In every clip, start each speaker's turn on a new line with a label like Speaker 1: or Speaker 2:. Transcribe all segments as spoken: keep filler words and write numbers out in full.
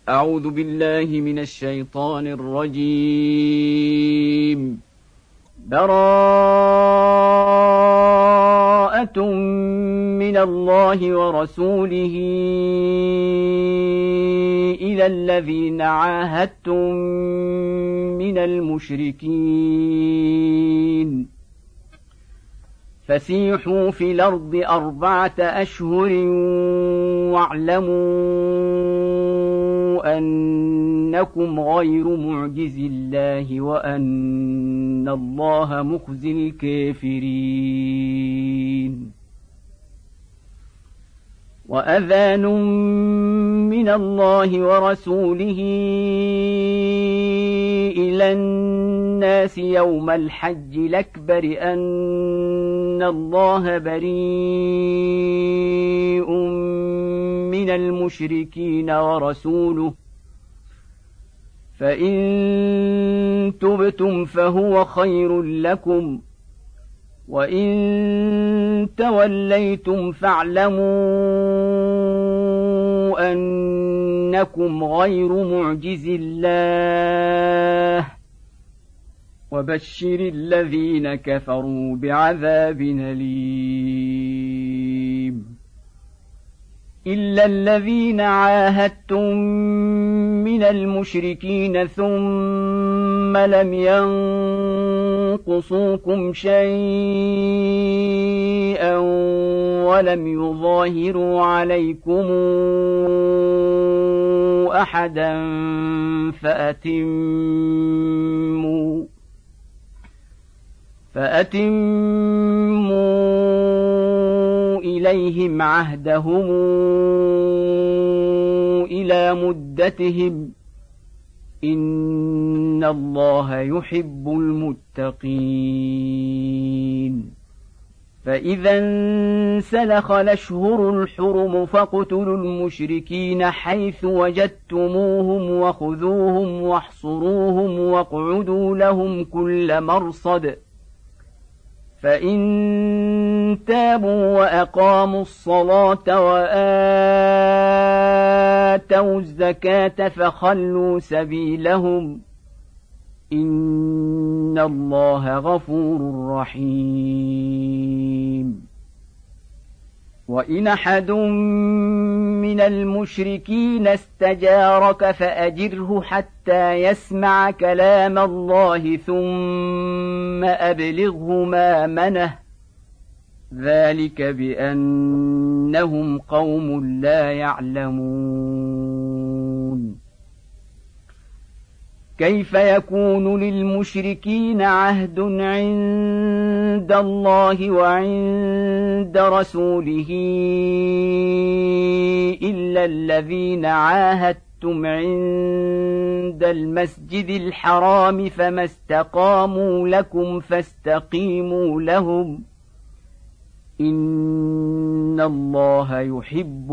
Speaker 1: أعوذ بالله من الشيطان الرجيم. براءة من الله ورسوله إلى الذين عاهدتم من المشركين فسيحوا في الأرض أربعة أشهر واعلموا أنكم غير معجز الله وأن الله مخزي الكافرين. وأذان من الله ورسوله إلى الناس يوم الحج الأكبر أن الله بريء من المشركين ورسوله فإن تبتم فهو خير لكم وإن توليتم فاعلموا أنكم غير معجز الله وبشر الذين كفروا بعذاب أليم. إلا الذين عاهدتم من المشركين ثم لم ينقصوكم شيئا ولم يظاهروا عليكم أحدا فأتموا فأتموا إليهم عهدهم إلى مدتهم إن الله يحب المتقين. فإذا انسلخ الأشهر الحرم فاقتلوا المشركين حيث وجدتموهم وخذوهم واحصروهم واقعدوا لهم كل مرصد فإن تابوا وأقاموا الصلاة وآتوا الزكاة فخلوا سبيلهم إن الله غفور رحيم. وإن أحد من المشركين استجارك فأجره حتى يسمع كلام الله ثم أبلغه مأمنه ذلك بأنهم قوم لا يعلمون. كيف يكون للمشركين عهد عند الله وعند رسوله إلا الذين عاهدتم عند المسجد الحرام فما استقاموا لكم فاستقيموا لهم إن الله يحب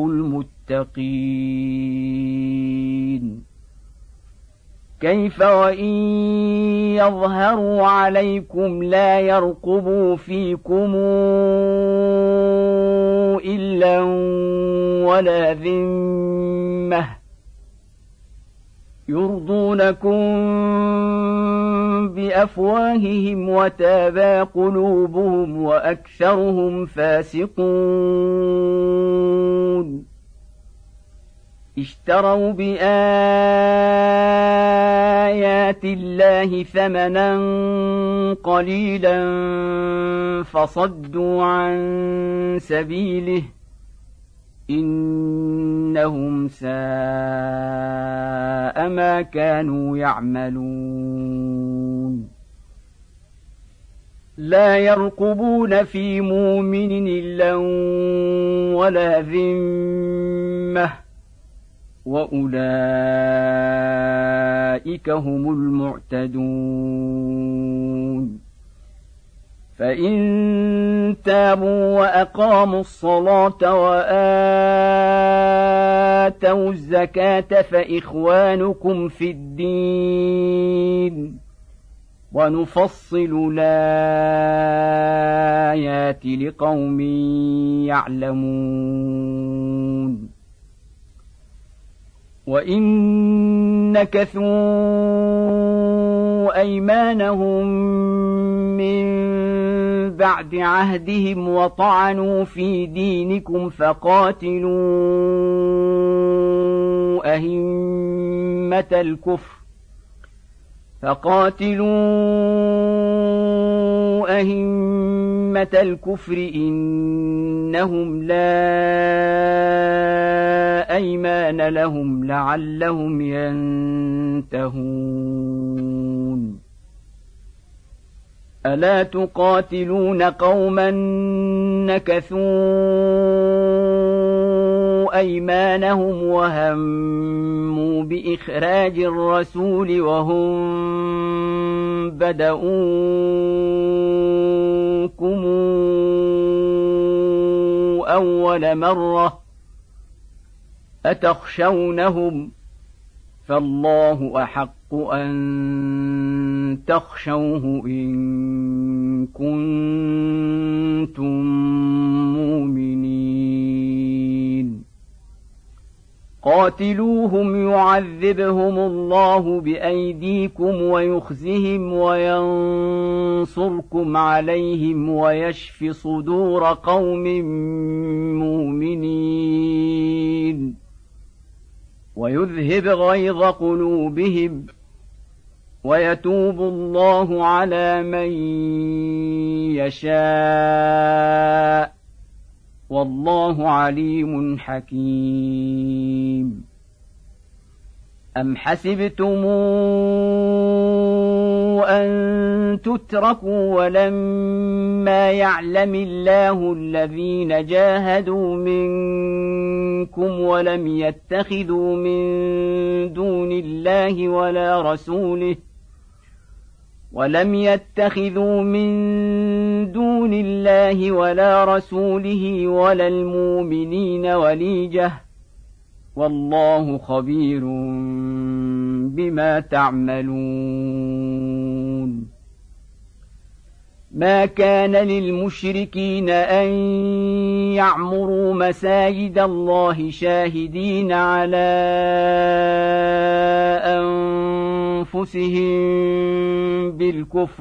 Speaker 1: المتقين. كيف وإن يظهروا عليكم لا يرقبوا فيكم إلا ولا ذمة يرضونكم بأفواههم وتابى قلوبهم وأكثرهم فاسقون. اشتروا بآيات الله ثمنا قليلا فصدوا عن سبيله إنهم ساء ما كانوا يعملون. لا يرقبون في مؤمن إلا ولا ذمة وأولئك هم المعتدون. فإن تابوا وأقاموا الصلاة وآتوا الزكاة فإخوانكم في الدين ونفصل الآيات لقوم يعلمون. وإن نكثوا أيمانهم من بعد عهدهم وطعنوا في دينكم فقاتلوا أئمة الكفر فقاتلوا أئمة الكفر إنهم لا أيمان لهم لعلهم ينتهون ألا تقاتلون قوما نكثوا أيمانهم وهموا بإخراج الرسول وهم بدؤوكم أول مرة أتخشونهم فالله أحق أن تخشوه إن كنتم مؤمنين قاتلوهم يعذبهم الله بأيديكم ويخزهم وينصركم عليهم ويشف صدور قوم مؤمنين ويذهب غيظ قلوبهم ويتوب الله على من يشاء والله عليم حكيم أم حسبتم أن تتركوا ولما يعلم الله الذين جاهدوا منكم ولم يتخذوا من دون الله ولا رسوله ولم يتخذوا من دون الله ولا رسوله ولا المؤمنين وليجة والله خبير بما تعملون ما كان للمشركين أن يعمروا مساجد الله شاهدين على أنفسهم بالكفر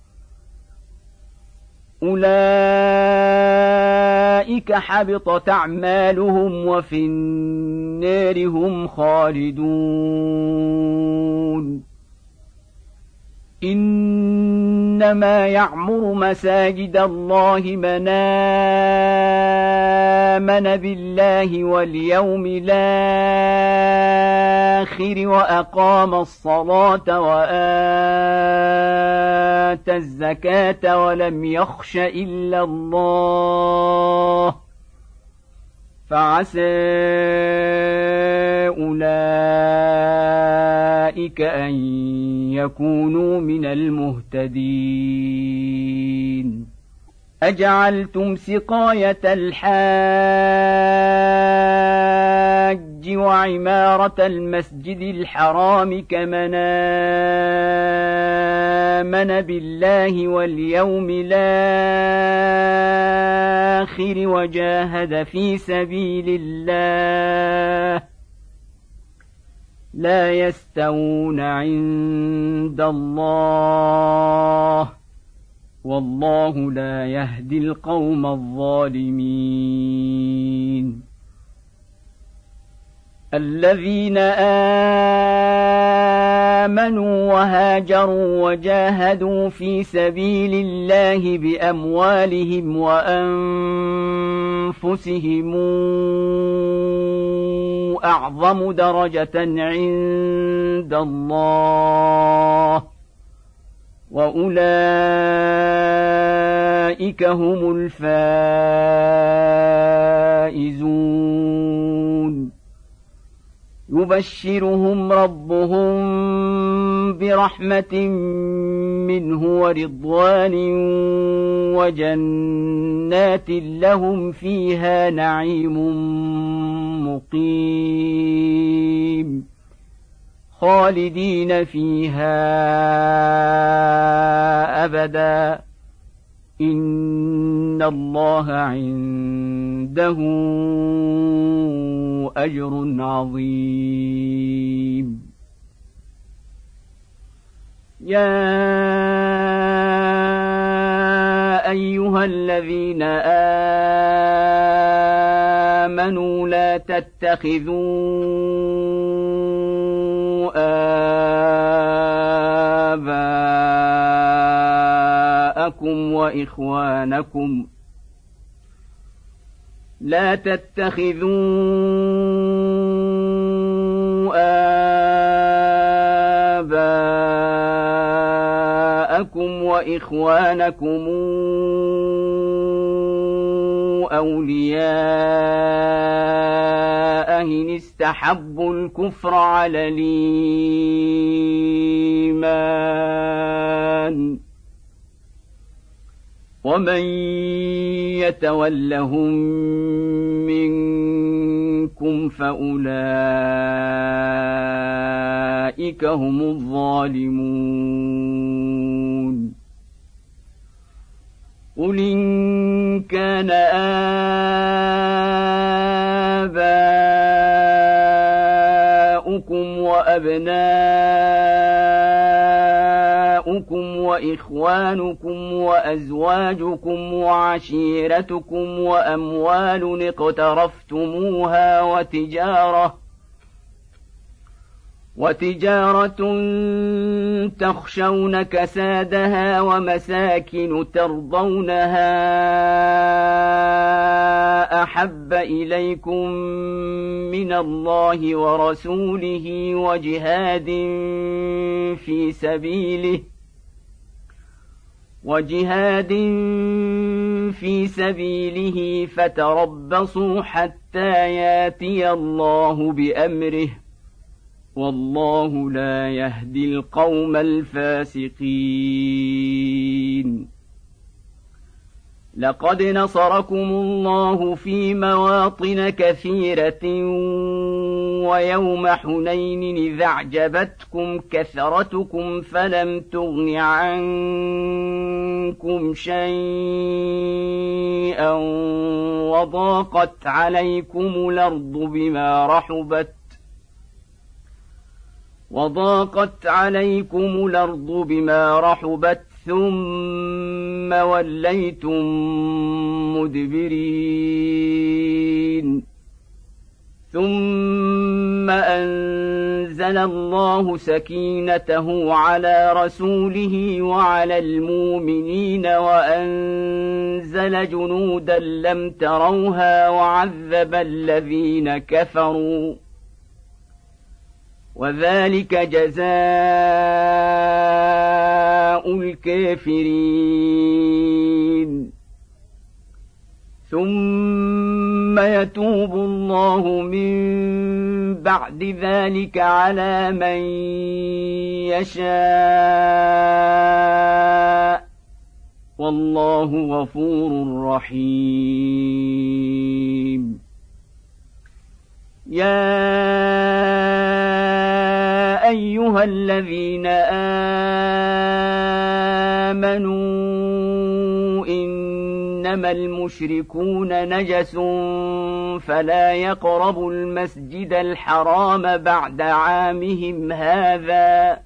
Speaker 1: أولئك حبطت أعمالهم وفي النار هم خالدون إنما يعمر مساجد الله من آمن بالله واليوم الآخر وأقام الصلاة وآتى الزكاة ولم يخش إلا الله فعسى أولئك أن يكونوا من المهتدين أجعلتم سقاية الحاج وعمارة المسجد الحرام كمن آمن بالله واليوم الآخر وجاهد في سبيل الله لا يستوون عند الله والله لا يهدي القوم الظالمين الذين آمنوا وهاجروا وجاهدوا في سبيل الله بأموالهم وأنفسهم أعظم درجة عند الله وأولئك هم الفائزون يبشرهم ربهم برحمة منه ورضوان وجنات لهم فيها نعيم مقيم خالدين فيها أبدا إن الله عنده أجر عظيم. يا أيها الذين آمنوا لا تتخذوا آباءكم وإخوانكم لا تتخذوا آباءكم وإخوانكم أولياء إن استحبوا الكفر على الإيمان ومن يتولهم منكم فأولئك هم الظالمون. قل إن كان آباؤكم وأبناؤكم وإخوانكم وأزواجكم وعشيرتكم وأموال اقترفتموها وتجارة وتجارة تخشون كسادها ومساكن ترضونها أحب إليكم من الله ورسوله وجهاد في سبيله وجهاد في سبيله فتربصوا حتى ياتي الله بأمره والله لا يهدي القوم الفاسقين. لقد نصركم الله في مواطن كثيرة ويوم حنين إذا أعجبتكم كثرتكم فلم تغن عنكم شيئا وضاقت عليكم الأرض بما رحبت وضاقت عليكم الأرض بما رحبت ثم وليتم مدبرين ثم أنزل الله سكينته على رسوله وعلى المؤمنين وأنزل جنودا لم تروها وعذب الذين كفروا وذلك جزاء الكافرين. ثم يتوب الله من بعد ذلك على من يشاء والله غفور رحيم. يا أيها الذين آمنوا إنما المشركون نجس فلا يقربوا المسجد الحرام بعد عامهم هذا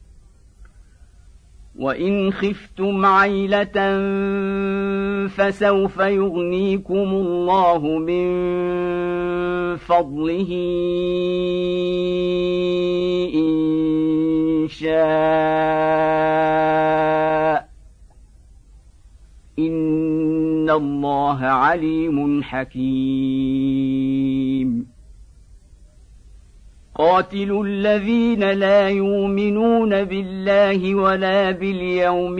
Speaker 1: وإن خفتم عيلة فسوف يغنيكم الله من فضله إن شاء إن الله عليم حكيم. قاتلوا الذين لا يؤمنون بالله ولا باليوم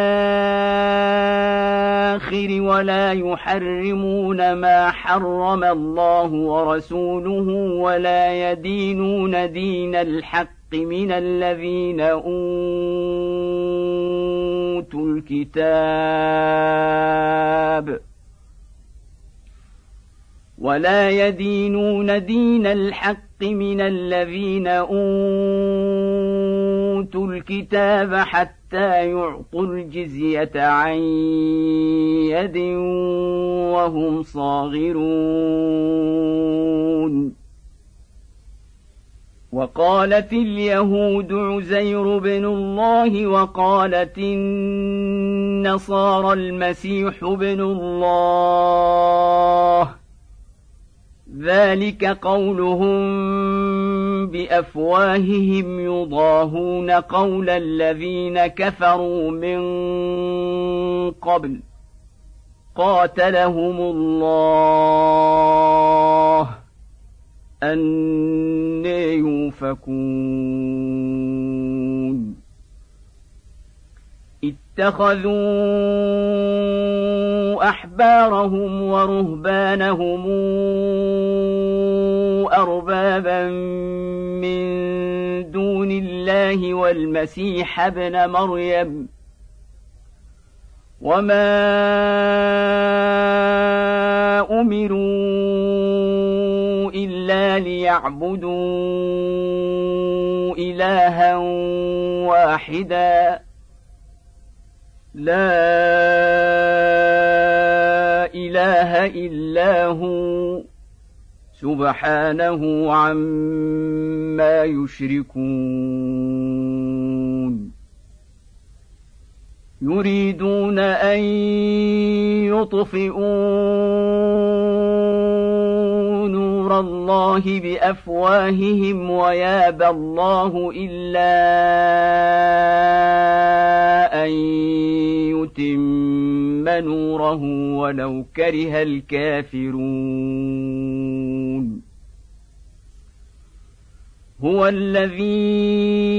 Speaker 1: الآخر ولا يحرمون ما حرم الله ورسوله ولا يدينون دين الحق من الذين أوتوا الكتاب ولا يدينون دين الحق من الذين أوتوا الكتاب حتى يعطوا الجزية عن يد وهم صاغرون. وقالت اليهود عزير بن الله وقالت النصارى المسيح بن الله، ذلك قولهم بأفواههم يضاهون قول الذين كفروا من قبل قاتلهم الله أنى يؤفكون. اتخذوا أحبارهم ورهبانهم أربابا من دون الله والمسيح ابن مريم وما أمروا إلا ليعبدوا إلها واحدا لا إله إلا هو سبحانه عما يشركون. يريدون أن يطفئوا نور الله بأفواههم ويابى الله إلا أن يتم نوره ولو كره الكافرون. هو الذي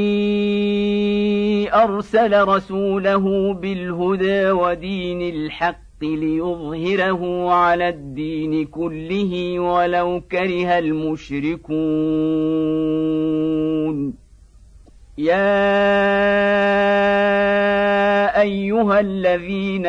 Speaker 1: أرسل رسوله بالهدى ودين الحق ليظهره على الدين كله ولو كره المشركون. يا أيها الذين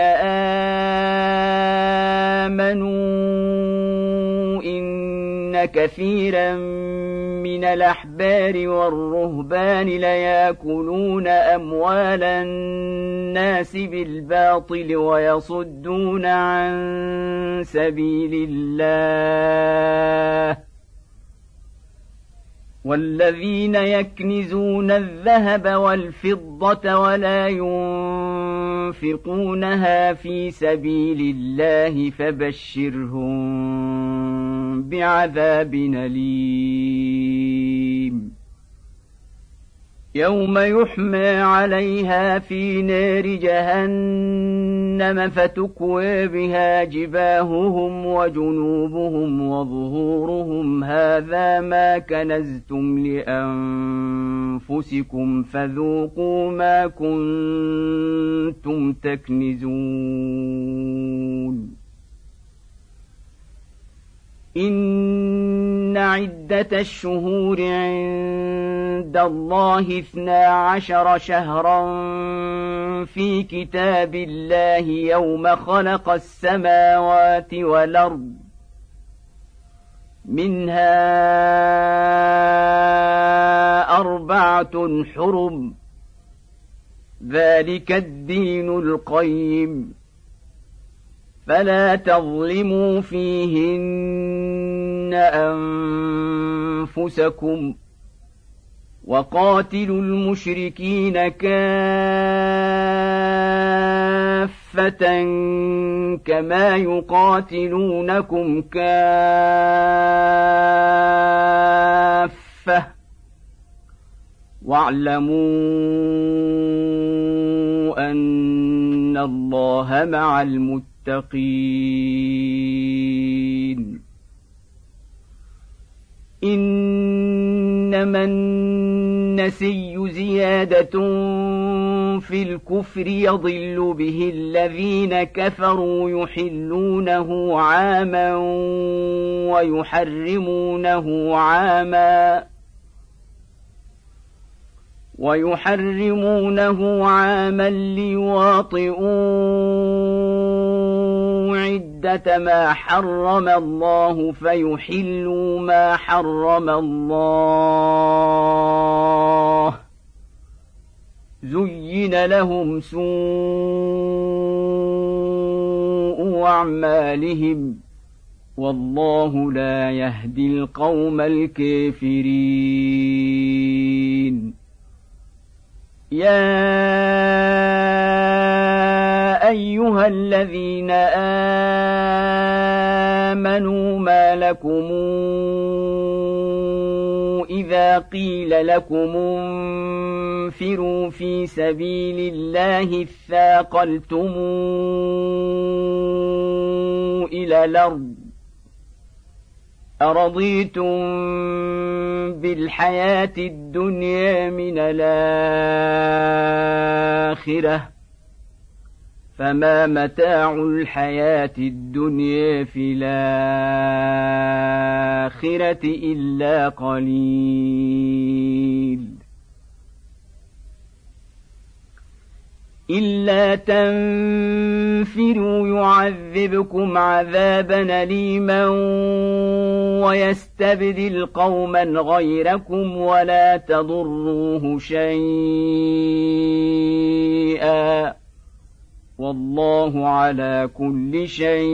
Speaker 1: آمنوا إن كثيرا من الأحبار والرهبان ليأكلون أموال الناس بالباطل ويصدون عن سبيل الله والذين يكنزون الذهب والفضة ولا ينفقونها في سبيل الله فبشرهم بعذاب أليم. يوم يحمى عليها في نار جهنم فتكوى بها جباههم وجنوبهم وظهورهم هذا ما كنزتم لأنفسكم فذوقوا ما كنتم تكنزون. إن عدة الشهور عند الله اثنا عشر شهرا في كتاب الله يوم خلق السماوات والأرض منها أربعة حرم ذلك الدين القيم فلا تظلموا فيهن أنفسكم وقاتلوا المشركين كافة كما يقاتلونكم كافة واعلموا أن الله مع المتقين. إنما النسي زيادة في الكفر يضل به الذين كفروا يحلونه عاما ويحرمونه عاما ويحرمونه عاما ليواطئوا عدة ما حرم الله فيحلوا ما حرم الله زين لهم سوء أعمالهم والله لا يهدي القوم الكافرين يا أيها الذين آمنوا ما لكم إذا قيل لكم انفروا في سبيل الله اثاقلتم إلى الأرض أرضيتم بالحياة الدنيا من الآخرة فما متاع الحياة الدنيا في الآخرة إلا قليل إلا تنفروا يعذبكم عذابا أليما ويستبدل قوما غيركم ولا تضروه شيئا والله على كل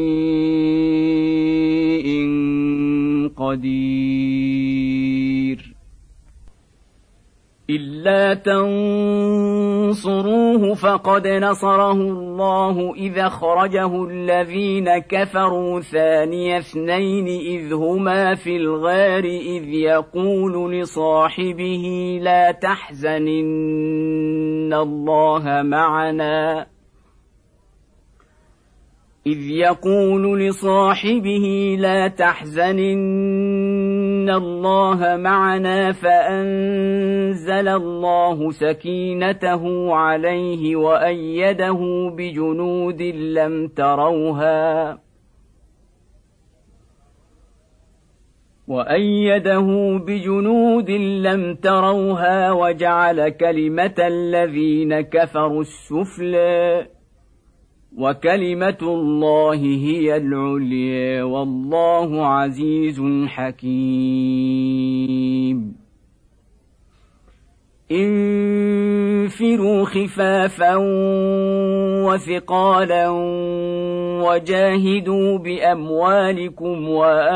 Speaker 1: شيء قدير إلا تنصروه فقد نصره الله إذ أخرجه الذين كفروا ثاني اثنين إذ هما في الغار إذ يقول لصاحبه لا تحزن إن الله معنا إذ يقول لصاحبه لا تحزن إن الله معنا فأنزل الله سكينته عليه وأيده بجنود لم تروها وأيده بجنود لم تروها وجعل كلمة الذين كفروا السفلى وكلمة الله هي العليا والله عزيز حكيم انفروا خفافا وثقالا وجاهدوا بأموالكم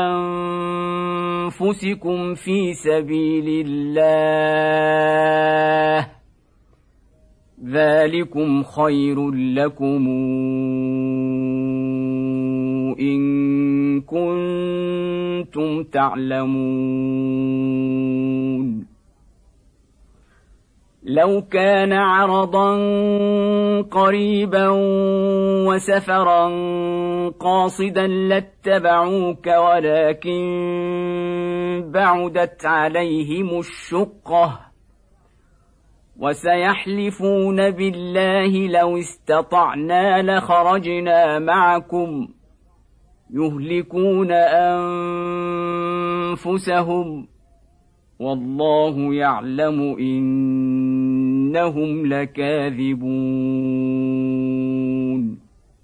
Speaker 1: وأنفسكم في سبيل الله ذلكم خير لكم إن كنتم تعلمون لو كان عرضا قريبا وسفرا قاصدا لاتبعوك ولكن بعدت عليهم الشقة وسيحلفون بالله لو استطعنا لخرجنا معكم يهلكون أنفسهم والله يعلم إنهم لكاذبون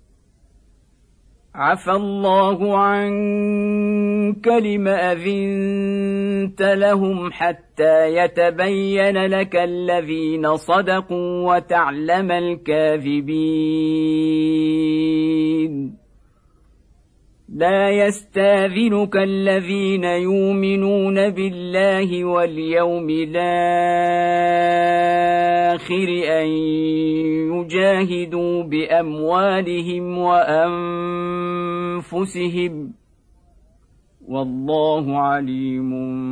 Speaker 1: عفى الله عنك لم أذنت لهم حتى يتبين لك الذين صدقوا وتعلم الكاذبين لا يستاذنك الذين يؤمنون بالله واليوم الآخر أن يجاهدوا بأموالهم وأنفسهم والله عليم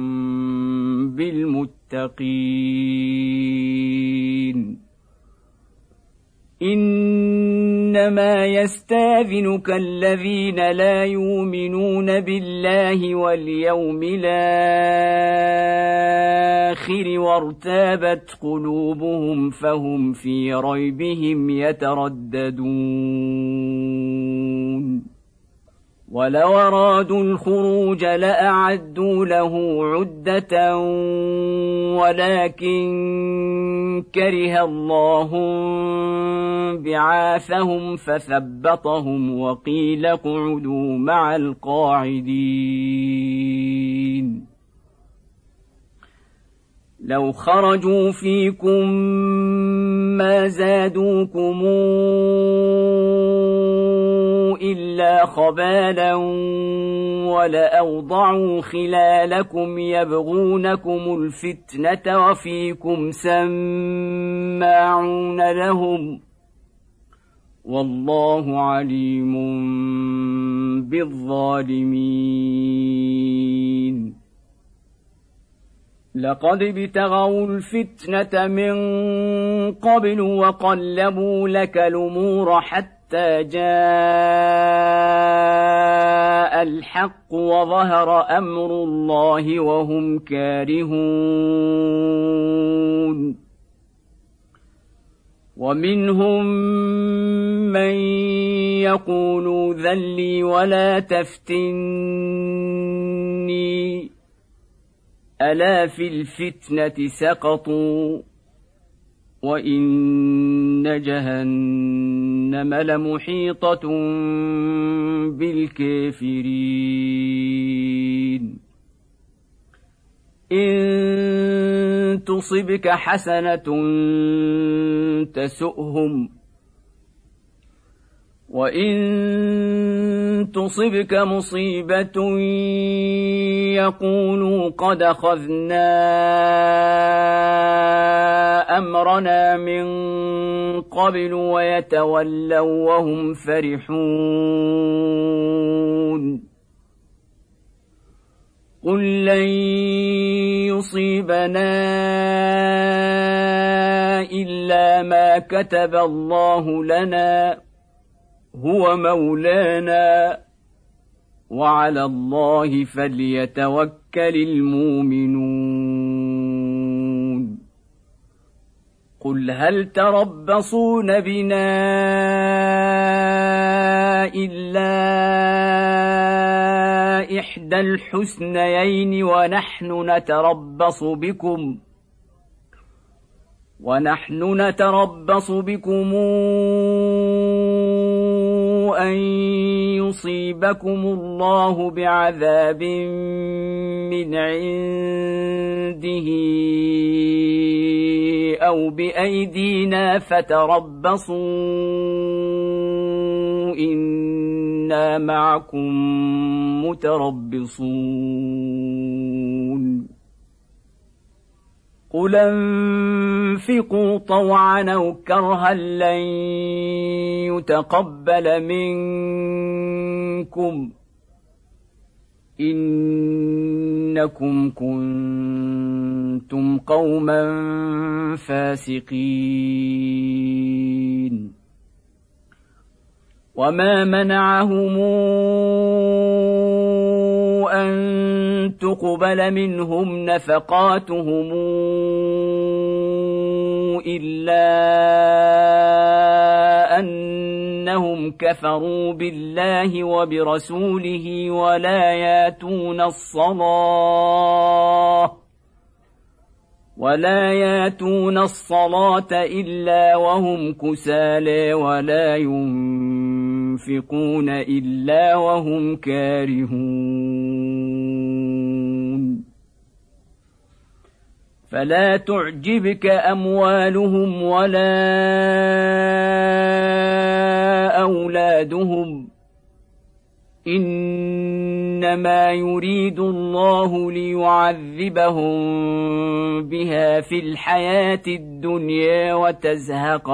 Speaker 1: بالمتقين إنما يستاذنك الذين لا يؤمنون بالله واليوم الآخر وارتابت قلوبهم فهم في ريبهم يترددون ولو أرادوا الخروج لأعدوا له عدة ولكن كره الله بعاثهم فثبطهم وقيل اقعدوا مع القاعدين لو خرجوا فيكم ما زادوكم إلا خبالا ولأوضعوا خلالكم يبغونكم الفتنة وفيكم سماعون لهم والله عليم بالظالمين لقد ابتغوا الفتنة من قبل وقلبوا لك الأمور حتى جاء الحق وظهر أمر الله وهم كارهون ومنهم من يقول ذلي ولا تفتني ألا في الفتنة سقطوا وإن جهنم لمحيطة بالكافرين إن تصبك حسنة تسؤهم وإن تصبك مصيبة يقولوا قد أخذنا أمرنا من قبل ويتولوا وهم فرحون قل لن يصيبنا إلا ما كتب الله لنا هو مولانا وعلى الله فليتوكل المؤمنون قل هل تربصون بنا إلا إحدى الحسنيين ونحن نتربص بكم ونحن نتربص بكم أن يصيبكم الله بعذاب من عنده أو بأيدينا فتربصوا إنا معكم متربصون قل انفقوا طوعا أو كرها لن يتقبل منكم إنكم كنتم قوما فاسقين وما منعهم أن تقبل منهم نفقاتهم إلا أنهم كفروا بالله وبرسوله ولا ياتون الصلاة ولا ياتون الصلاة إلا وهم كسالى ولا ينفقون إلا وهم كارهون فلا تعجبك أموالهم ولا أولادهم إنما يريد الله ليعذبهم بها في الحياة الدنيا وتزهق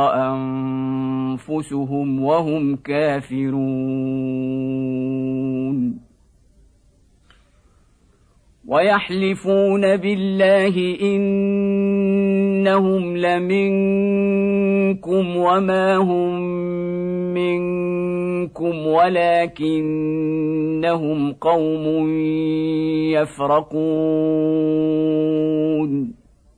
Speaker 1: أنفسهم وهم كافرون ويحلفون بالله إنهم لمنكم وما هم منكم ولكنهم قوم يفرقون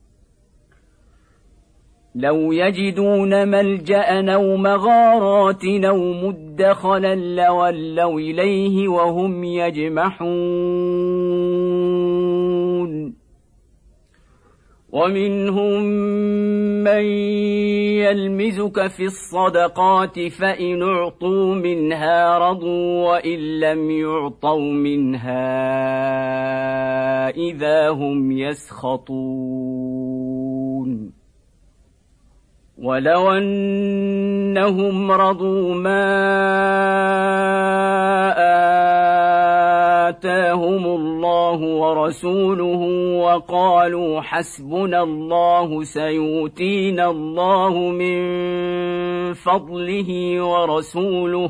Speaker 1: لو يجدون ملجأ أو مغارات أو مدخلا لولوا إليه وهم يجمحون ومنهم من يلمزك في الصدقات فإن أعطوا منها رضوا وإن لم يعطوا منها إذا هم يسخطون ولو أنهم رضوا ما آتاهم الله ورسوله وقالوا حسبنا الله سيؤتينا الله من فضله ورسوله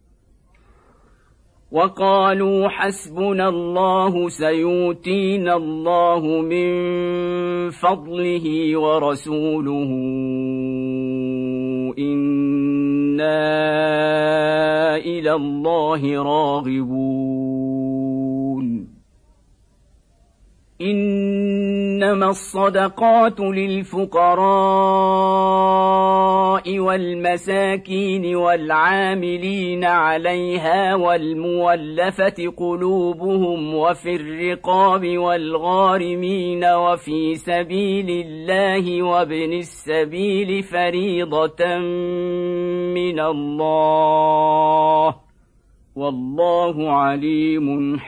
Speaker 1: وقالوا حسبنا الله سيؤتينا الله من فضله ورسوله إنا إلى الله راغبون إنما الصدقات للفقراء والمساكين والعاملين عليها والمولفة قلوبهم وفي الرقاب والغارمين وفي سبيل الله وابن السبيل فريضة من الله والله عليم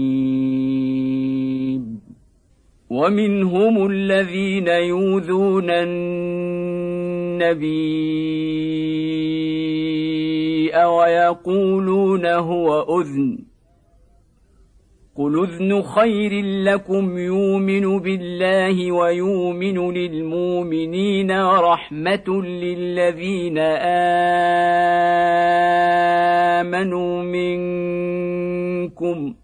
Speaker 1: حكيم ومنهم الذين يؤذون النبي ويقولون هو أذن قل أذن خير لكم يؤمن بالله ويؤمن للمؤمنين ورحمة للذين آمنوا منكم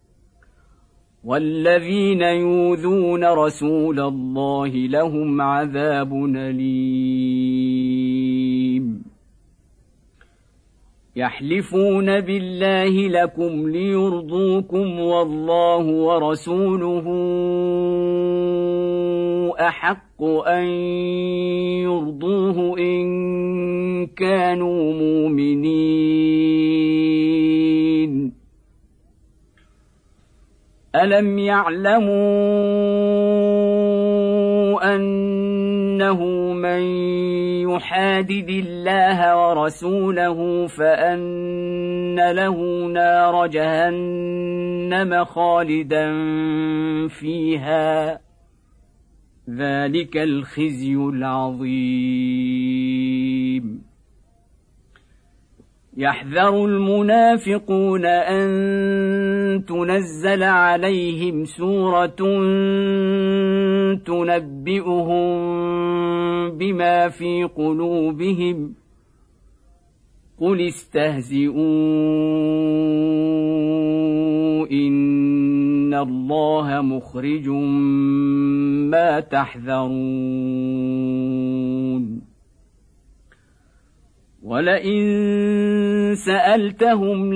Speaker 1: والذين يؤذون رسول الله لهم عذاب أليم يحلفون بالله لكم ليرضوكم والله ورسوله أحق أن يرضوه إن كانوا مؤمنين ألم يعلموا أنه من يحادد الله ورسوله فأن له نار جهنم خالدا فيها ذلك الخزي العظيم يحذر المنافقون أن تنزل عليهم سورة تنبئهم بما في قلوبهم قل استهزئوا إن الله مخرج ما تحذرون ولئن سألتهم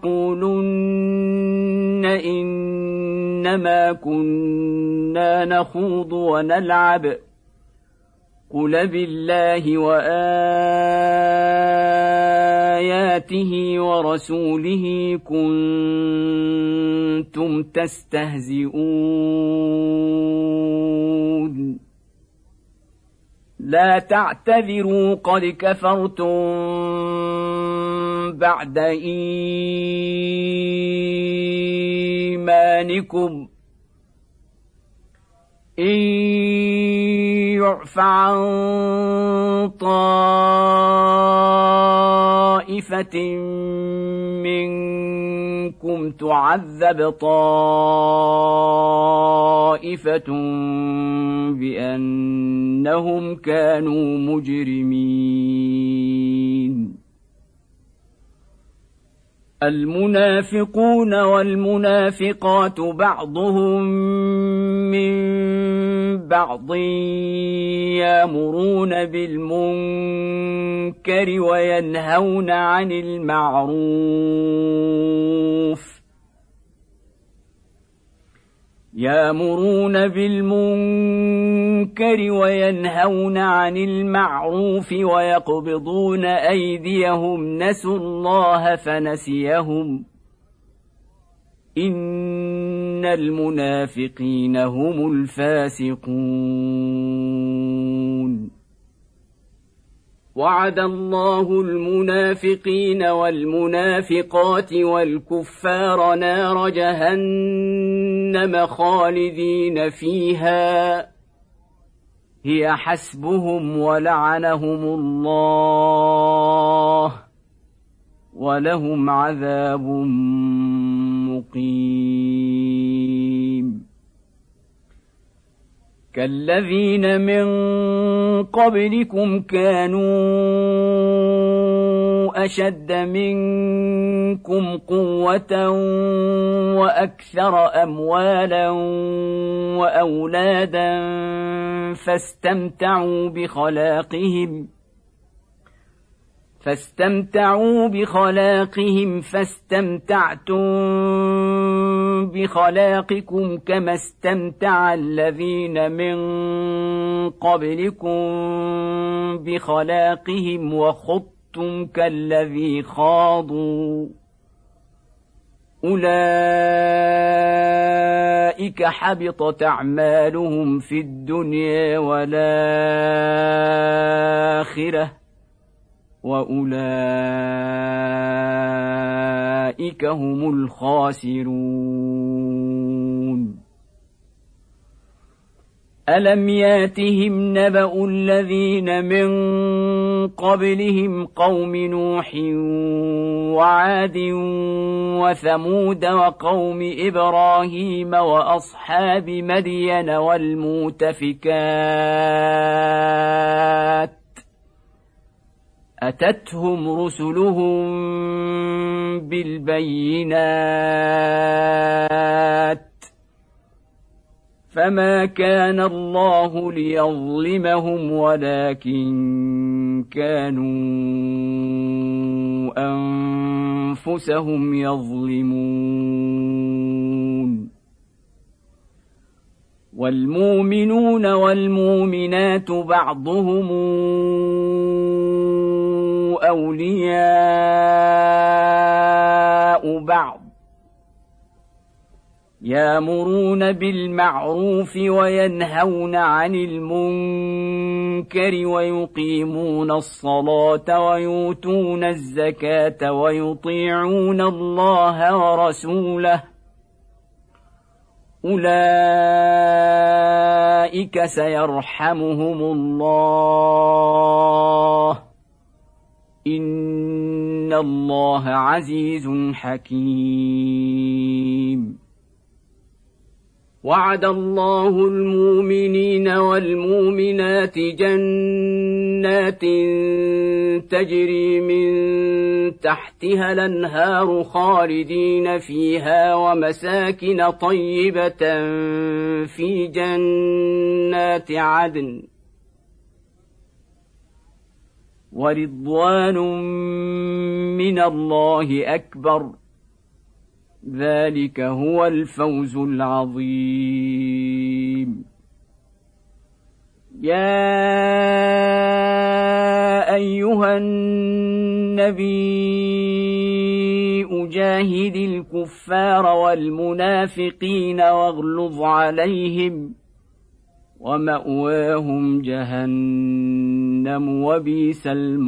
Speaker 1: ليقولن إنما كنا نخوض ونلعب قل بالله وآياته ورسوله كنتم تستهزئون لا تعتذروا قد كفرتم بعد إيمانكم إن يعف عن طائفة منكم تعذب طائفة بأنهم كانوا مجرمين المنافقون والمنافقات بعضهم من بعض يأمرون بالمنكر وينهون عن المعروف يأمرون بالمنكر وينهون عن المعروف ويقبضون أيديهم نسوا الله فنسيهم إن إن المنافقين هم الفاسقون. وعد الله المنافقين والمنافقات والكفار نار جهنم خالدين فيها هي حسبهم ولعنهم الله ولهم عذاب مقيم. كالذين من قبلكم كانوا أشد منكم قوة وأكثر أموالا وأولادا فاستمتعوا بخلاقهم فاستمتعوا بخلاقهم فاستمتعتم بخلاقكم كما استمتع الذين من قبلكم بخلاقهم وخضتم كالذي خاضوا أولئك حبطت أعمالهم في الدنيا والآخرة وأولئك هم الخاسرون. ألم ياتهم نبأ الذين من قبلهم قوم نوح وعاد وثمود وقوم إبراهيم وأصحاب مدين والمؤتفكات أتتهم رسلهم بالبينات فما كان الله ليظلمهم ولكن كانوا أنفسهم يظلمون. والمؤمنون والمؤمنات بعضهم أولياء بعض يأمرون بالمعروف وينهون عن المنكر ويقيمون الصلاة ويؤتون الزكاة ويطيعون الله ورسوله أولئك سيرحمهم الله إن الله عزيز حكيم. وعد الله المؤمنين والمؤمنات جنات تجري من تحتها الأنهار خالدين فيها ومساكن طيبة في جنات عدن ورضوان من الله أكبر ذلك هو الفوز العظيم. يا أيها النبي أجاهد الكفار والمنافقين واغلظ عليهم ومأواهم جهنم وبئس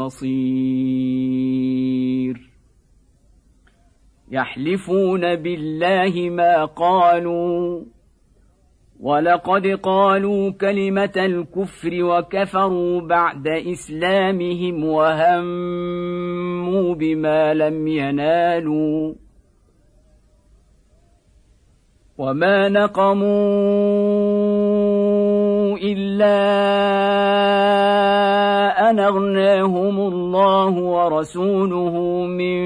Speaker 1: المصير. يحلفون بالله ما قالوا ولقد قالوا كلمة الكفر وكفروا بعد إسلامهم وهموا بما لم ينالوا وما نقموا إلا أن أغناهم الله ورسوله من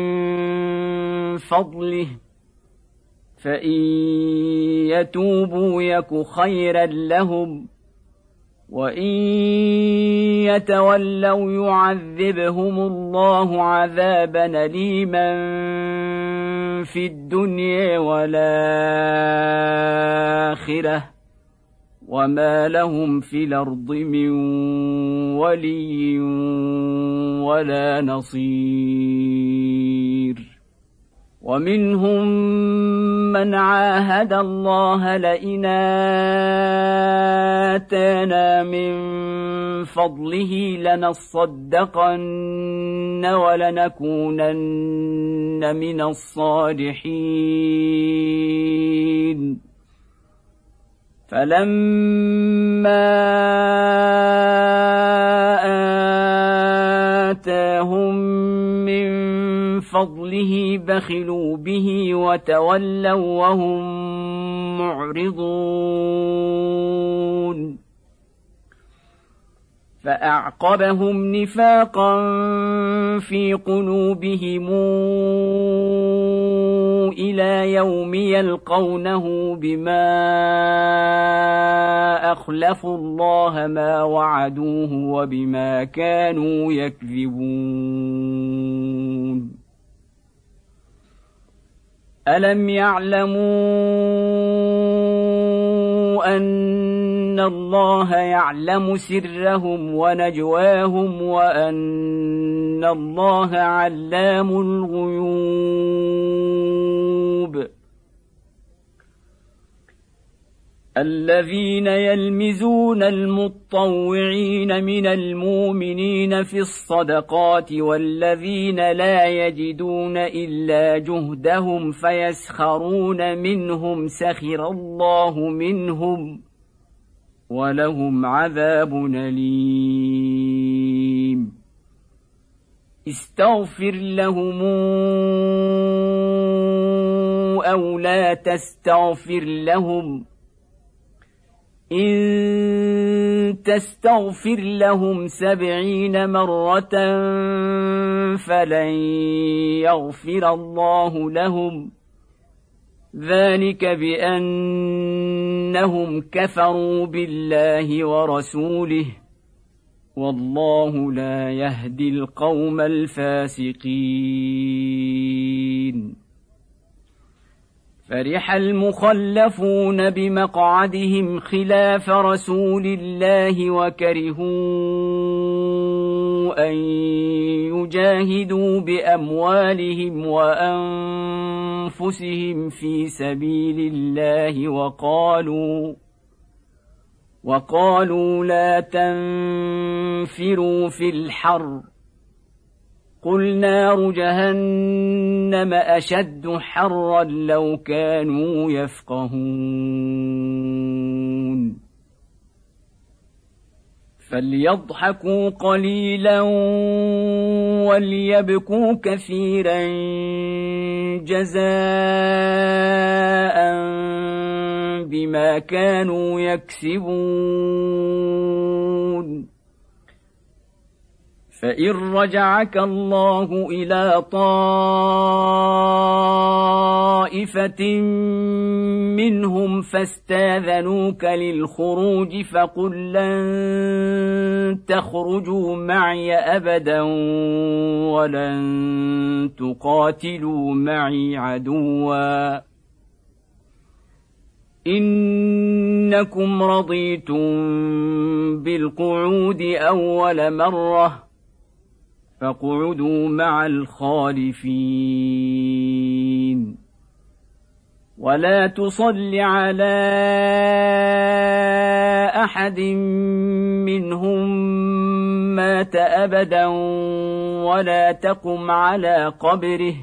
Speaker 1: فضله فإن يتوبوا يك خيرا لهم وإن يتولوا يعذبهم الله عذابا أليما في الدنيا والآخرة وما لهم في الأرض من ولي ولا نصير. ومنهم من عاهد الله لئن آتانا من فضله لنصدقن ولنكونن من الصالحين فلما آتاهم من فضله بخلوا به وتولوا وهم معرضون فأعقبهم نفاقا في قلوبهم إلى يوم يلقونه بما أخلفوا الله ما وعدوه وبما كانوا يكذبون ألم يعلموا أن الله يعلم سرهم ونجواهم وأن الله علام الغيوب الذين يلمزون المطوعين من المؤمنين في الصدقات والذين لا يجدون إلا جهدهم فيسخرون منهم سخر الله منهم ولهم عذاب أليم استغفر لهم أو لا تستغفر لهم إن تستغفر لهم سبعين مرة فلن يغفر الله لهم ذلك بأنهم كفروا بالله ورسوله والله لا يهدي القوم الفاسقين فرح المخلفون بمقعدهم خلاف رسول الله وكرهوا أن يجاهدوا بأموالهم وأنفسهم في سبيل الله وقالوا وقالوا لا تنفروا في الحر قل نار جهنم أشد حرا لو كانوا يفقهون فليضحكوا قليلا وليبكوا كثيرا جزاء بما كانوا يكسبون فإن رجعك الله إلى طائفة منهم فاستاذنوك للخروج فقل لن تخرجوا معي أبدا ولن تقاتلوا معي عدوا إنكم رضيتم بالقعود أول مرة فاقعدوا مع الخالفين ولا تصل على أحد منهم مات أبدا ولا تقم على قبره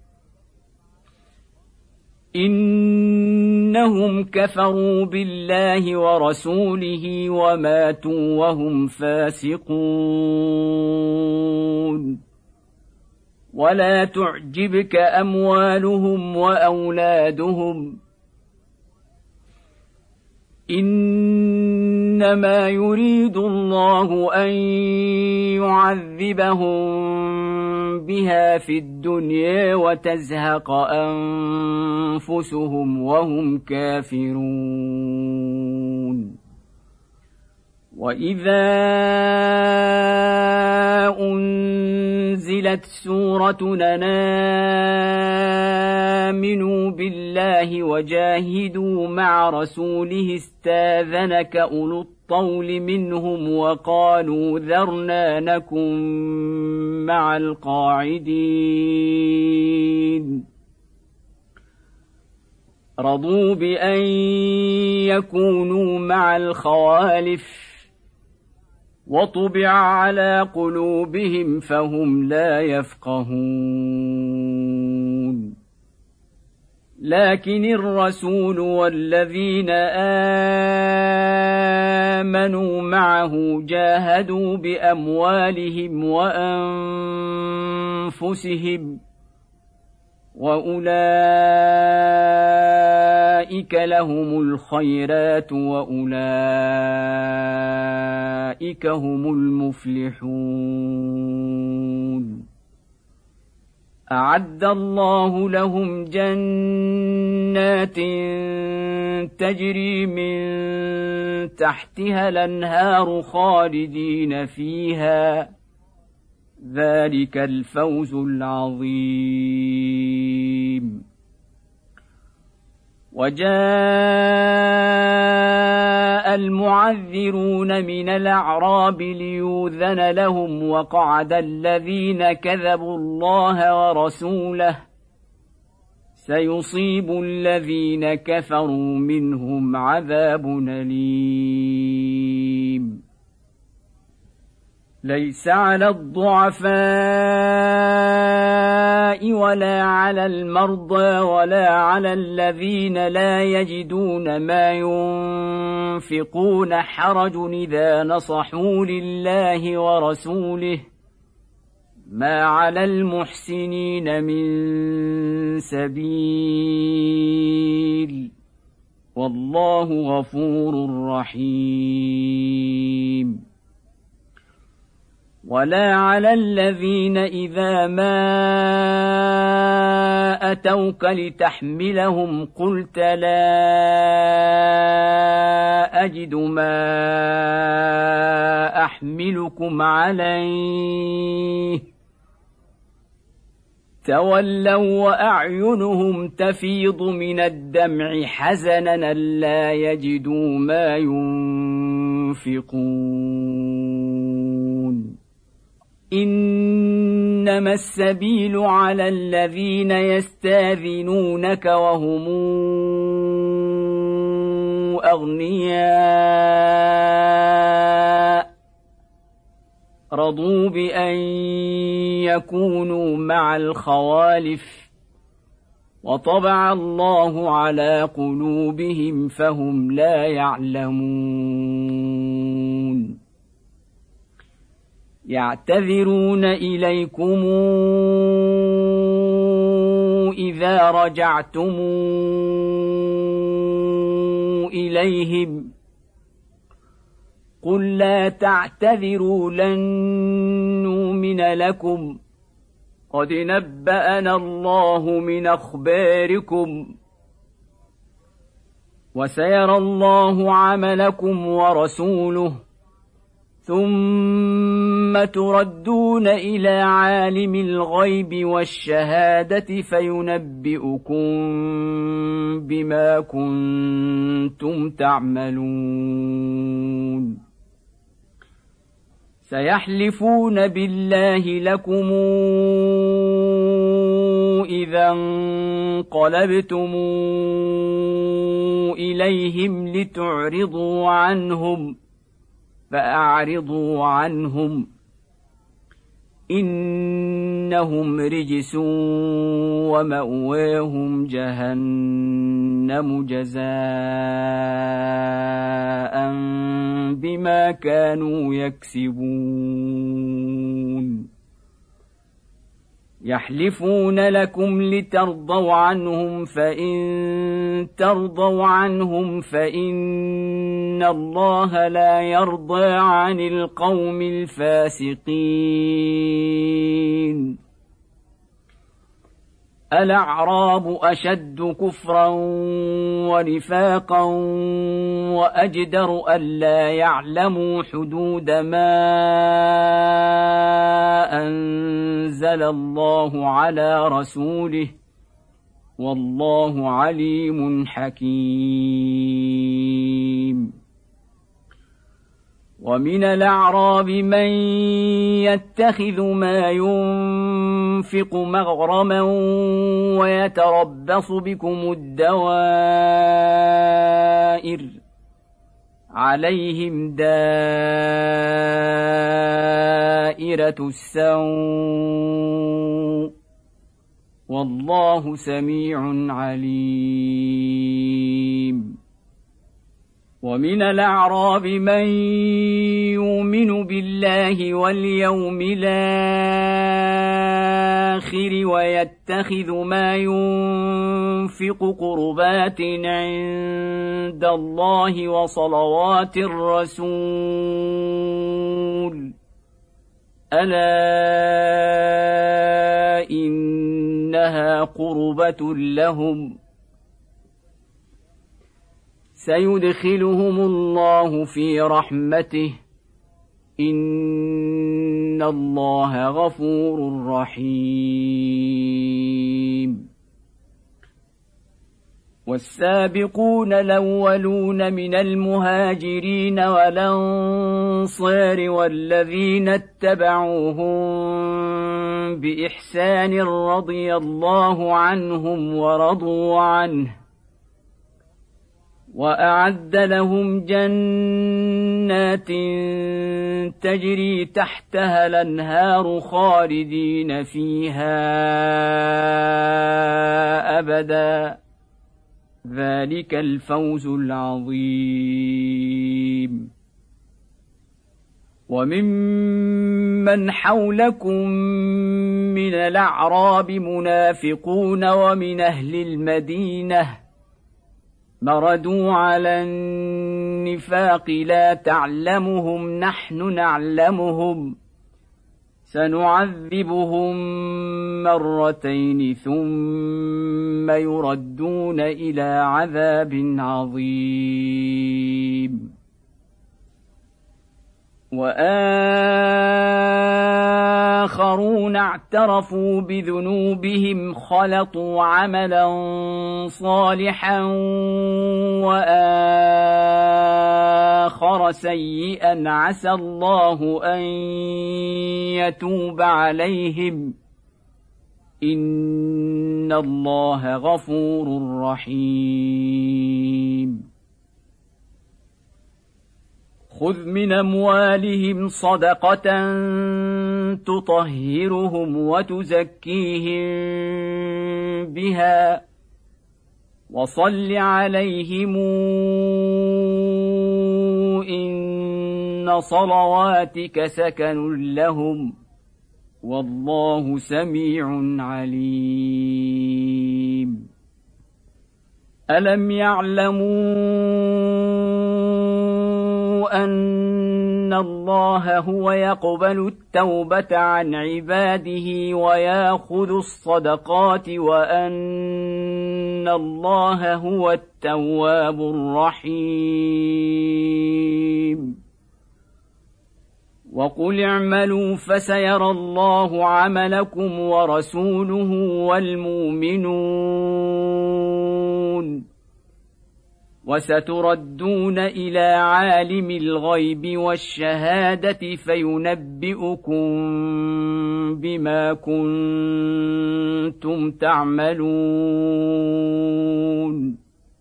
Speaker 1: إنهم كفروا بالله ورسوله وماتوا وهم فاسقون ولا تعجبك أموالهم وأولادهم إنما يريد الله أن يعذبهم بها في الدنيا وتزهق أنفسهم وهم كافرون وإذا أنزلت سورة أن آمنوا بالله وجاهدوا مع رسوله استاذنك أولو الطول منهم وقالوا ذرنا نكن مع القاعدين رضوا بأن يكونوا مع الخوالف وطبع على قلوبهم فهم لا يفقهون لكن الرسول والذين آمنوا معه جاهدوا بأموالهم وأنفسهم وأولئك لهم الخيرات وأولئك هم المفلحون أعد الله لهم جنات تجري من تحتها الأنهار خالدين فيها ذلك الفوز العظيم وجاء المعذرون من الأعراب ليؤذن لهم وقعد الذين كذبوا الله ورسوله سيصيب الذين كفروا منهم عذاب أليم ليس على الضعفاء ولا على المرضى ولا على الذين لا يجدون ما ينفقون حرج إذا نصحوا لله ورسوله ما على المحسنين من سبيل والله غفور رحيم ولا على الذين إذا ما أتوك لتحملهم قلت لا أجد ما أحملكم عليه تولوا وأعينهم تفيض من الدمع حزنا ألا يجدوا ما ينفقون إنما السبيل على الذين يستاذنونك وهم أغنياء رضوا بأن يكونوا مع الخوالف وطبع الله على قلوبهم فهم لا يعلمون يعتذرون إليكم إذا رجعتم إليهم قل لا تعتذروا لن نؤمن لكم قد نبأنا الله من أخباركم وسيرى الله عملكم ورسوله ثم تردون إلى عالم الغيب والشهادة فينبئكم بما كنتم تعملون سيحلفون بالله لكم إذا انقلبتم إليهم لتعرضوا عنهم فأعرضوا عنهم إنهم رجس ومأواهم جهنم جزاء بما كانوا يكسبون يحلفون لكم لترضوا عنهم فإن ترضوا عنهم فإن الله لا يرضى عن القوم الفاسقين الأعراب أشد كفرا ونفاقا وأجدر ألا يعلموا حدود ما أنزل الله على رسوله والله عليم حكيم ومن الأعراب من يتخذ ما ينفق مغرما ويتربص بكم الدوائر عليهم دائرة السوء والله سميع عليم. ومن الأعراب من يؤمن بالله واليوم الآخر ويتخذ ما ينفق قربات عند الله وصلوات الرسول ألا إنها قربة لهم سيدخلهم الله في رحمته إن الله غفور رحيم. والسابقون الأولون من المهاجرين والأنصار والذين اتبعوهم بإحسان رضي الله عنهم ورضوا عنه وأعد لهم جنات تجري تحتها الأنهار خالدين فيها أبدا ذلك الفوز العظيم. وممن حولكم من الأعراب منافقون ومن أهل المدينة مردوا على النفاق لا تعلمهم نحن نعلمهم سنعذبهم مرتين ثم يردون إلى عذاب عظيم. وآخرون اعترفوا بذنوبهم خلطوا عملا صالحا وآخر سيئا عسى الله أن يتوب عليهم إن الله غفور رحيم. خذ من أموالهم صدقة تطهرهم وتزكيهم بها وصل عليهم إن صلواتك سكن لهم والله سميع عليم. ألم يعلموا أن الله هو يقبل التوبة عن عباده ويأخذ الصدقات وأن الله هو التواب الرحيم. وقل اعملوا فسيرى الله عملكم ورسوله والمؤمنون وستردون إلى عالم الغيب والشهادة فينبئكم بما كنتم تعملون.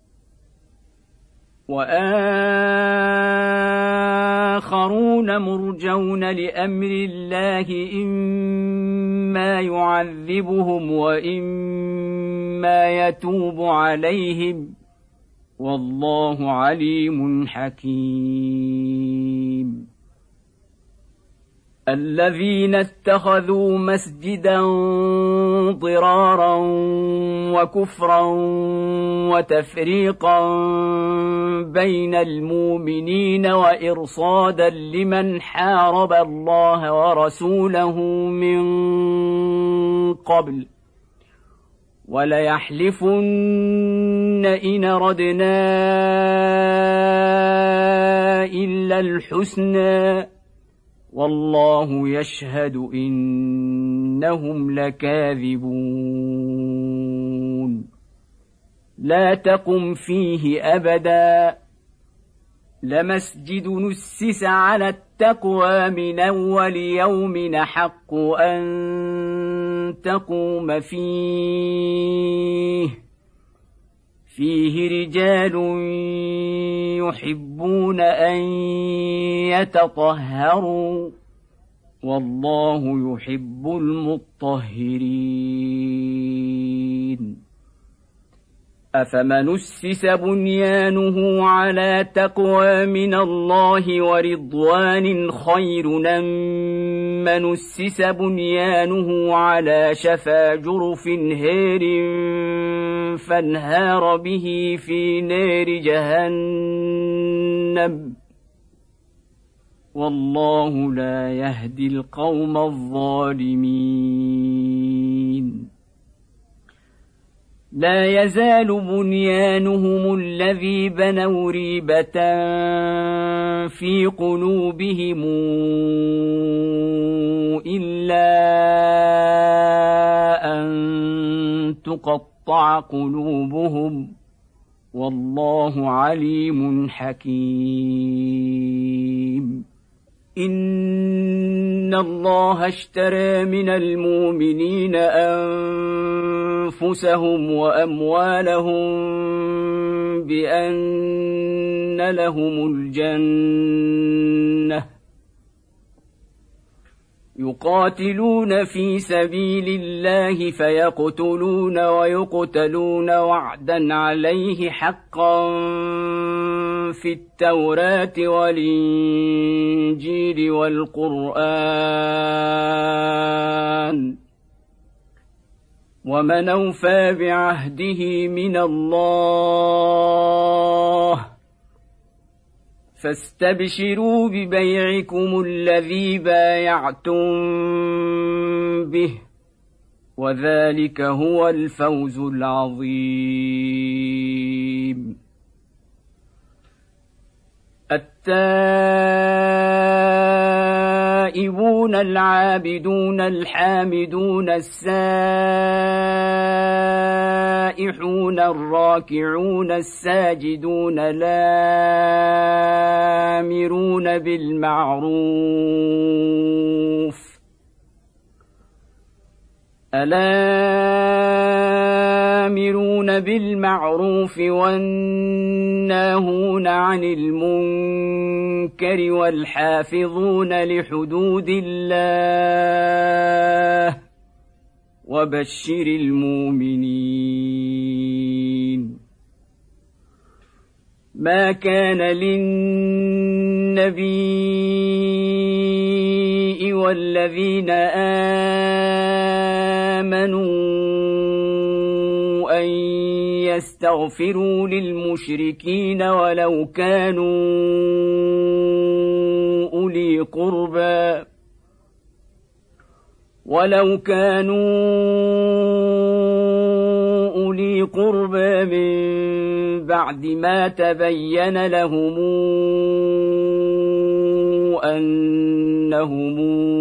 Speaker 1: وآخرون مرجون لأمر الله إما يعذبهم وإما يتوب عليهم والله عليم حكيم. الذين اتخذوا مسجدا ضرارا وكفرا وتفريقا بين المؤمنين وإرصادا لمن حارب الله ورسوله من قبل وليحلفن إن ردنا إلا الحسنى والله يشهد إنهم لكاذبون. لا تقم فيه أبدا لمسجد نسس على التقوى من أول يوم أحق أن تقوم فيه فيه رجال يحبون أن يتطهروا والله يحب المطهرين أفمن أسس بنيانه على تقوى من الله ورضوان خير أم من أسس بنيانه على شفا جرف هير فانهار به في نار جهنم والله لا يهدي القوم الظالمين لا يزال بنيانهم الذي بنوا ريبة في قلوبهم إلا أن تقطع قلوبهم والله عليم حكيم إن الله اشترى من المؤمنين أنفسهم وأموالهم بأن لهم الجنة يقاتلون في سبيل الله فيقتلون ويقتلون وعدا عليه حقا في التوراة والإنجيل والقرآن ومن أوفى بعهده من الله فاستبشروا ببيعكم الذي بايعتم به وذلك هو الفوز العظيم التائبون العابدون الحامدون السائحون الراكعون الساجدون الآمرون بالمعروف الآمرون بالمعروف والناهون عن المنكر والحافظون لحدود الله وبشر المؤمنين ما كان للنبي والذين آمنوا أن يستغفروا للمشركين ولو كانوا أولي قربى ولو كانوا أولي قربى من بعد ما تبين لهم أنهم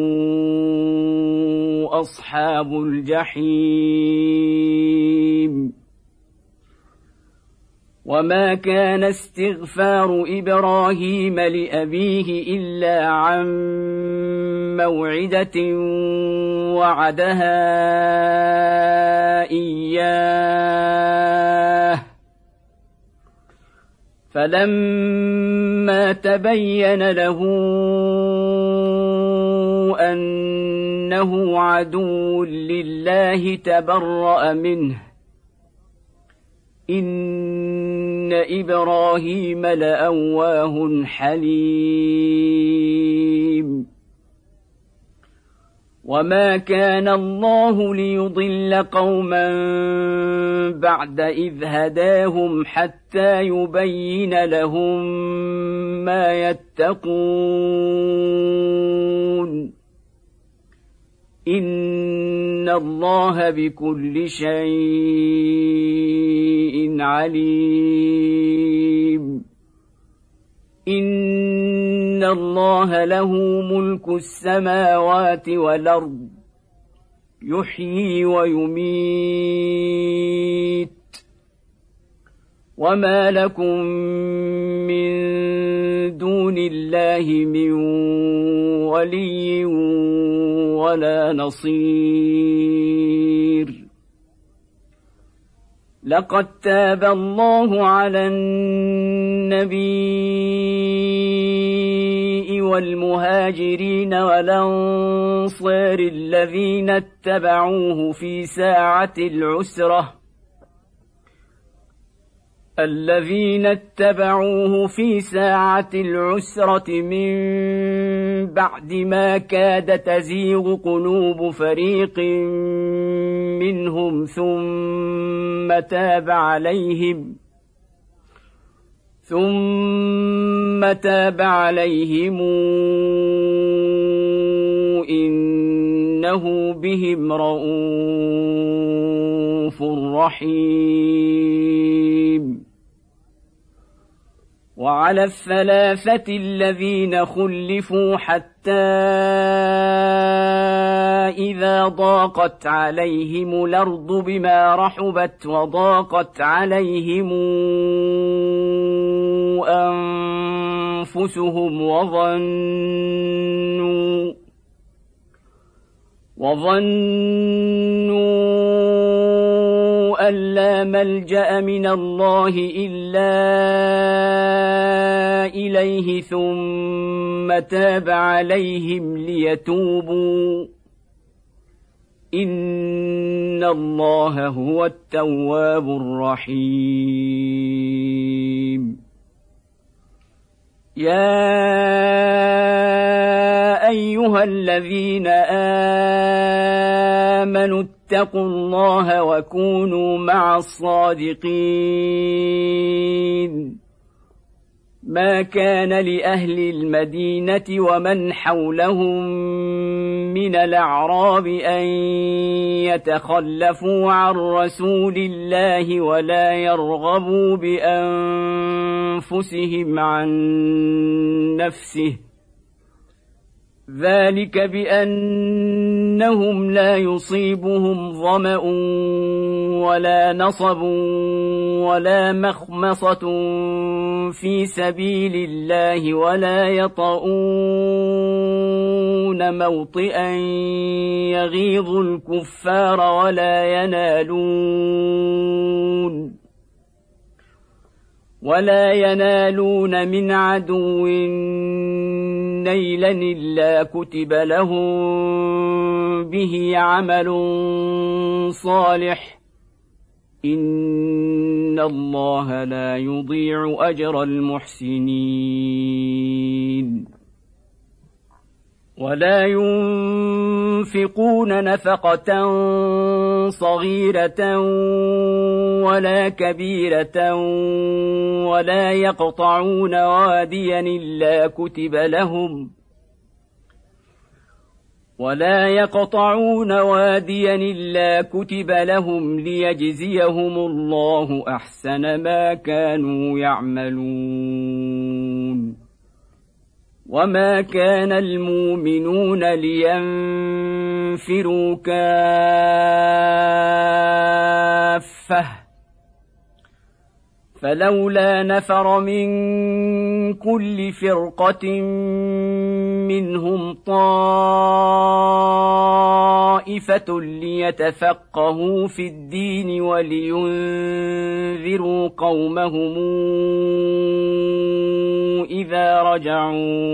Speaker 1: أصحاب الجحيم وما كان استغفار إبراهيم لأبيه إلا عن موعدة وعدها إياه فلما تبين له أنه عدو لله تبرأ منه إن إبراهيم لأواه حليم وما كان الله ليضل قوما بعد إذ هداهم حتى يبين لهم ما يتقون إن الله بكل شيء عليم إن الله له ملك السماوات والأرض يحيي ويميت وما لكم من من دون الله من ولي ولا نصير. لقد تاب الله على النبي والمهاجرين والأنصار الذين اتبعوه في ساعة العسرة الذين اتبعوه في ساعة العسرة من بعد ما كاد تزيغ قلوب فريق منهم ثم تاب عليهم ثم تاب عليهم إنه بهم رءوف رحيم. وعلى الثلاثة الذين خلفوا حتى إذا ضاقت عليهم الأرض بما رحبت وضاقت عليهم أنفسهم وظنوا وظنوا أن لا ملجأ من الله إلا إليه ثم تاب عليهم ليتوبوا إن الله هو التواب الرحيم. يا أيها الذين آمنوا اتقوا الله وكونوا مع الصادقين. ما كان لأهل المدينة ومن حولهم من الأعراب أن يتخلفوا عن رسول الله ولا يرغبوا بأنفسهم عن نفسه، ذلك بأنهم لا يصيبهم ظمأ ولا نصب ولا مخمصة في سبيل الله ولا يطؤون موطئا يغيظ الكفار ولا ينالون ولا ينالون من عدو نيلا إلا كتب لهم به عمل صالح إن الله لا يضيع أجر المحسنين. ولا ينفقون نفقة صغيرة ولا كبيرة ولا يقطعون واديا إلا كتب لهم ولا يقطعون واديا إلا كتب لهم ليجزيهم الله أحسن ما كانوا يعملون. وما كان المؤمنون لينفروا كافة فلولا نفر من كل فرقة منهم طائفة ليتفقهوا في الدين ولينذروا قومهم إذا رجعوا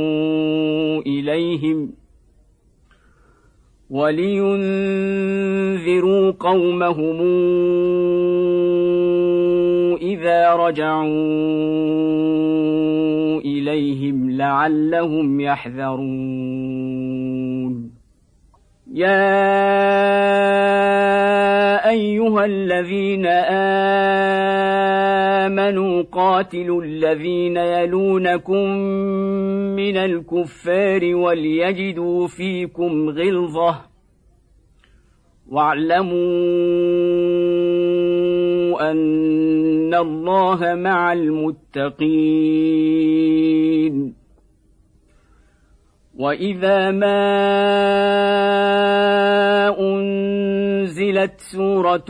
Speaker 1: إليهم ولينذروا قومهم إذا رجعوا إليهم لعلهم يحذرون. يا أيها الذين آمنوا قاتلوا الذين يلونكم من الكفار وليجدوا فيكم غلظة واعلموا أن الله مع المتقين. وإذا ما أنزلت أنزلت سورة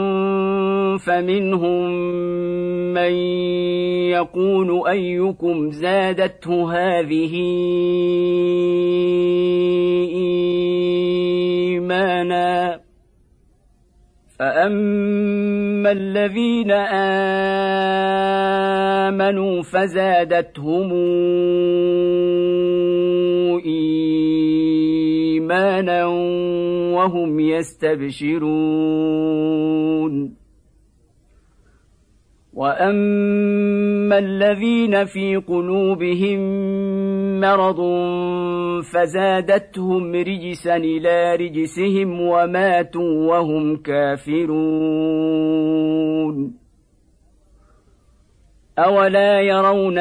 Speaker 1: فمنهم من يقول أيكم زادته هذه إيمانا فأما الذين آمنوا فزادتهم إيمانا وهم يستبشرون وأما الذين في قلوبهم مرض فزادتهم رجسا إلى رجسهم وماتوا وهم كافرون أولا يرون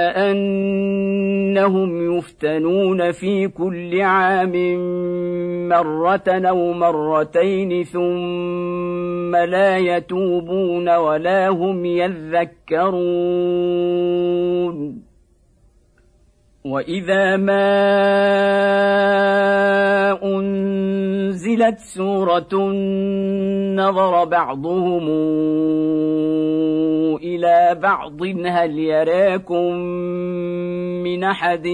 Speaker 1: أنهم يفتنون في كل عام مرة أو مرتين ثم لا يتوبون ولا هم يذكرون وإذا ما أنزلت سورة نظر بعضهم إلى بعض هل يراكم من أحد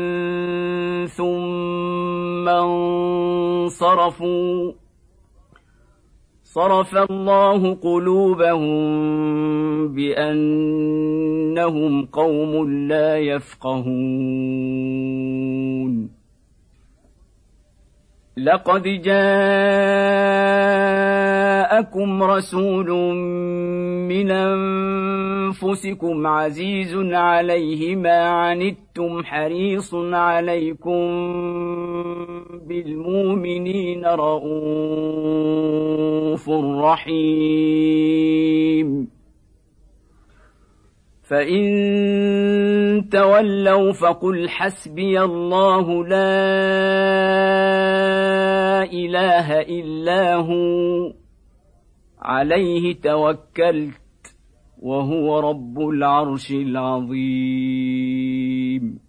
Speaker 1: ثم انصرفوا صرف الله قلوبهم بأنهم قوم لا يفقهون لقد جاءكم رسول من أنفسكم عزيز عليه ما عنتم حريص عليكم بالمؤمنين رءوف رحيم فإن تولوا فقل حسبي الله لا إله إلا هو عليه توكلت وهو رب العرش العظيم.